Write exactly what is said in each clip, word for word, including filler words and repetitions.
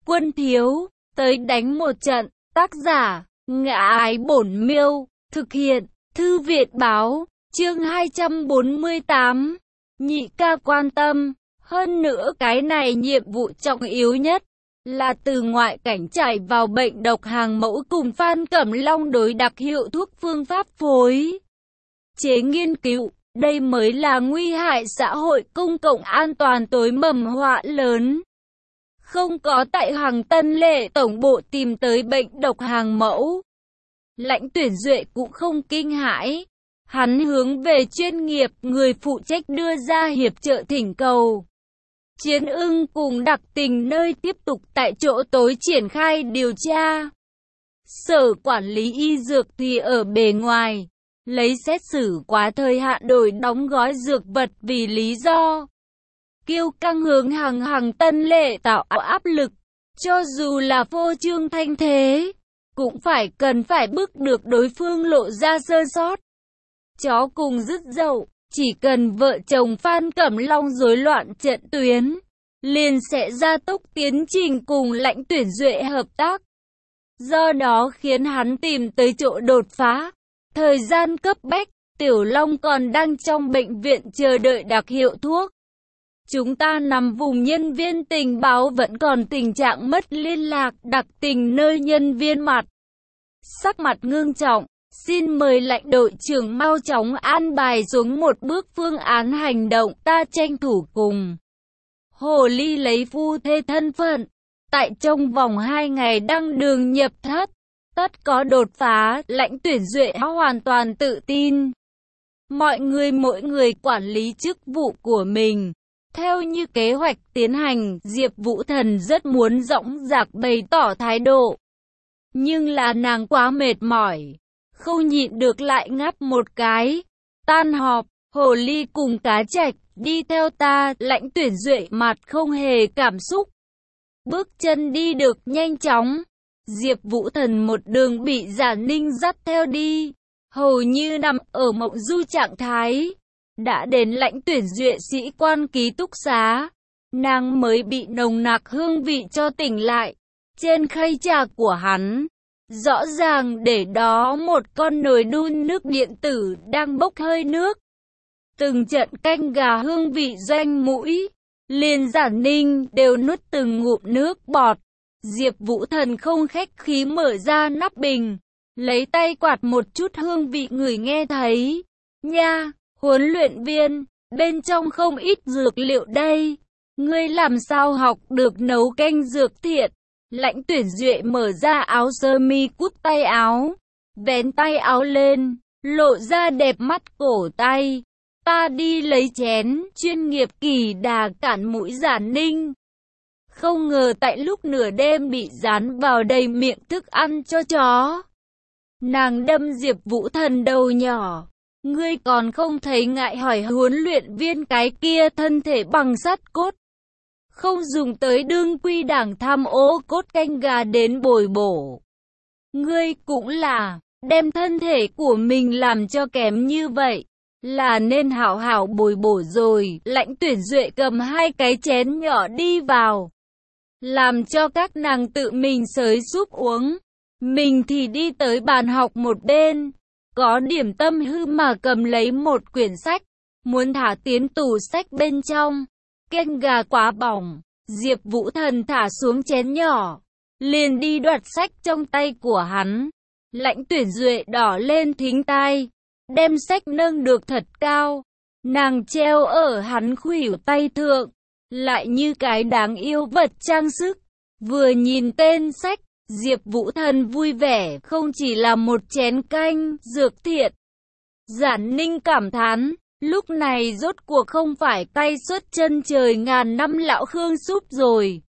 quân thiếu, tới đánh một trận. Tác giả, Ngã Ái Bổn Miêu, thực hiện, Thư Viện Báo, chương hai trăm bốn mươi tám. Nhị ca quan tâm, hơn nữa cái này nhiệm vụ trọng yếu nhất, là từ ngoại cảnh chạy vào bệnh độc hàng mẫu cùng Phan Cẩm Long đối đặc hiệu thuốc phương pháp phối chế nghiên cứu. Đây mới là nguy hại xã hội công cộng an toàn tối mầm họa lớn. Không có tại Hằng Tân Lệ tổng bộ tìm tới bệnh độc hàng mẫu, Lãnh Tuyển Duệ cũng không kinh hãi. Hắn hướng về chuyên nghiệp người phụ trách đưa ra hiệp trợ thỉnh cầu. Chiến ưng cùng đặc tình nơi tiếp tục tại chỗ tối triển khai điều tra. Sở quản lý y dược thì ở bề ngoài, lấy xét xử quá thời hạn đổi đóng gói dược vật vì lý do kiêu căng hướng Hằng Hằng Tân Lệ tạo áp lực. Cho dù là phô trương thanh thế, cũng phải cần phải bức được đối phương lộ ra sơ sót. Chó cùng dứt dậu, chỉ cần vợ chồng Phan Cẩm Long rối loạn trận tuyến, liền sẽ gia tốc tiến trình cùng Lãnh Tuyển Duệ hợp tác. Do đó khiến hắn tìm tới chỗ đột phá. Thời gian cấp bách, Tiểu Long còn đang trong bệnh viện chờ đợi đặc hiệu thuốc. Chúng ta nằm vùng nhân viên tình báo vẫn còn tình trạng mất liên lạc. Đặc tình nơi nhân viên mặt sắc mặt ngưng trọng, xin mời Lãnh đội trưởng mau chóng an bài xuống một bước phương án hành động. Ta tranh thủ cùng Hồ Ly lấy phu thê thân phận, tại trong vòng hai ngày đăng đường nhập thất, tất có đột phá. Lãnh Tuyển Duệ hoàn toàn tự tin. Mọi người mỗi người quản lý chức vụ của mình, theo như kế hoạch tiến hành. Diệp Vũ Thần rất muốn dõng dạc bày tỏ thái độ, nhưng là nàng quá mệt mỏi, không nhịn được lại ngáp một cái. Tan họp, Hồ Ly cùng Cá Trạch, đi theo ta. Lãnh Tuyển Duệ mặt không hề cảm xúc, bước chân đi được nhanh chóng. Diệp Vũ Thần một đường bị Giả Ninh dắt theo đi, hầu như nằm ở mộng du trạng thái. Đã đến Lãnh Tuyển Duệ sĩ quan ký túc xá, nàng mới bị nồng nặc hương vị cho tỉnh lại. Trên khay trà của hắn, rõ ràng để đó một con nồi đun nước điện tử đang bốc hơi nước. Từng trận canh gà hương vị doanh mũi, liền Giả Ninh đều nuốt từng ngụm nước bọt. Diệp Vũ Thần không khách khí mở ra nắp bình, lấy tay quạt một chút hương vị người nghe thấy. Nha, huấn luyện viên, bên trong không ít dược liệu đây. Ngươi làm sao học được nấu canh dược thiệt? Lãnh Tuyển Duệ mở ra áo sơ mi cút tay áo, vén tay áo lên, lộ ra đẹp mắt cổ tay. Ta đi lấy chén. Chuyên nghiệp kỳ đà cản mũi Giả Ninh. Không ngờ tại lúc nửa đêm bị dán vào đầy miệng thức ăn cho chó. Nàng đâm Diệp Vũ Thần đầu nhỏ. Ngươi còn không thấy ngại hỏi huấn luyện viên cái kia thân thể bằng sắt cốt, không dùng tới đương quy đảng tham ô cốt canh gà đến bồi bổ. Ngươi cũng là, đem thân thể của mình làm cho kém như vậy, là nên hảo hảo bồi bổ rồi. Lãnh Tuyển Duệ cầm hai cái chén nhỏ đi vào, làm cho các nàng tự mình xới súp uống. Mình thì đi tới bàn học một bên, có điểm tâm hư mà cầm lấy một quyển sách, muốn thả tiến tủ sách bên trong. Canh gà quá bỏng, Diệp Vũ Thần thả xuống chén nhỏ, liền đi đoạt sách trong tay của hắn. Lãnh Tuyển Duệ đỏ lên thính tai, đem sách nâng được thật cao, nàng treo ở hắn khuỷu tay thượng, lại như cái đáng yêu vật trang sức. Vừa nhìn tên sách, Diệp Vũ Thần vui vẻ. Không chỉ là một chén canh dược thiệt. Giả Ninh cảm thán, lúc này rốt cuộc không phải tay xuất chân trời ngàn năm lão Khương súp rồi.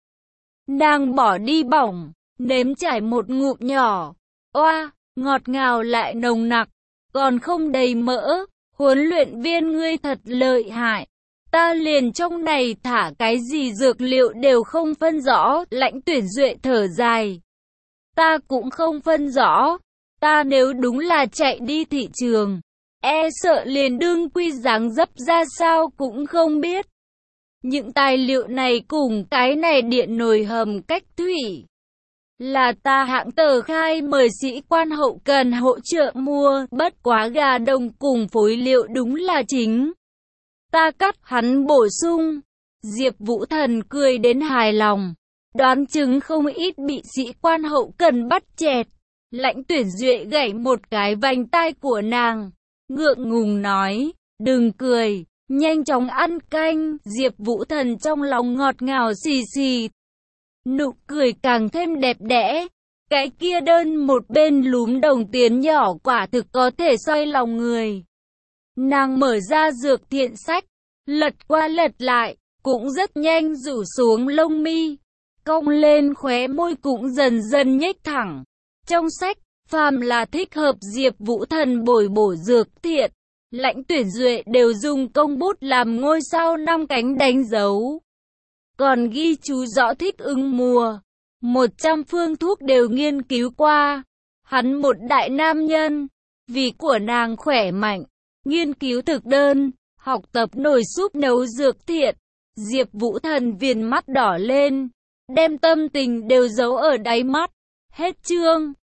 Nàng bỏ đi bỏng, nếm trải một ngụm nhỏ. Oa, ngọt ngào lại nồng nặc, còn không đầy mỡ. Huấn luyện viên ngươi thật lợi hại. Ta liền trong này thả cái gì dược liệu đều không phân rõ. Lãnh Tuyển Duệ thở dài. Ta cũng không phân rõ. Ta nếu đúng là chạy đi thị trường, e sợ liền đương quy dáng dấp ra sao cũng không biết. Những tài liệu này cùng cái này điện nồi hầm cách thủy là ta hãng tờ khai mời sĩ quan hậu cần hỗ trợ mua, bất quá gà đồng cùng phối liệu đúng là chính ta cắt, hắn bổ sung. Diệp Vũ Thần cười đến hài lòng, đoán chừng không ít bị sĩ quan hậu cần bắt chẹt. Lãnh Tuyển Duệ gảy một cái vành tai của nàng, ngượng ngùng nói, đừng cười, nhanh chóng ăn canh. Diệp Vũ Thần trong lòng ngọt ngào xì xì, nụ cười càng thêm đẹp đẽ. Cái kia đơn một bên lúm đồng tiền nhỏ quả thực có thể xoay lòng người. Nàng mở ra dược thiện sách, lật qua lật lại, cũng rất nhanh rủ xuống lông mi, cong lên khóe môi cũng dần dần nhếch thẳng. Trong sách, phàm là thích hợp Diệp Vũ Thần bồi bổ dược thiện, Lãnh Tuyển Duệ đều dùng công bút làm ngôi sao năm cánh đánh dấu. Còn ghi chú rõ thích ứng mùa, một trăm phương thuốc đều nghiên cứu qua. Hắn một đại nam nhân, vì của nàng khỏe mạnh, nghiên cứu thực đơn, học tập nồi súp nấu dược thiện. Diệp Vũ Thần viền mắt đỏ lên, đem tâm tình đều giấu ở đáy mắt. Hết chương.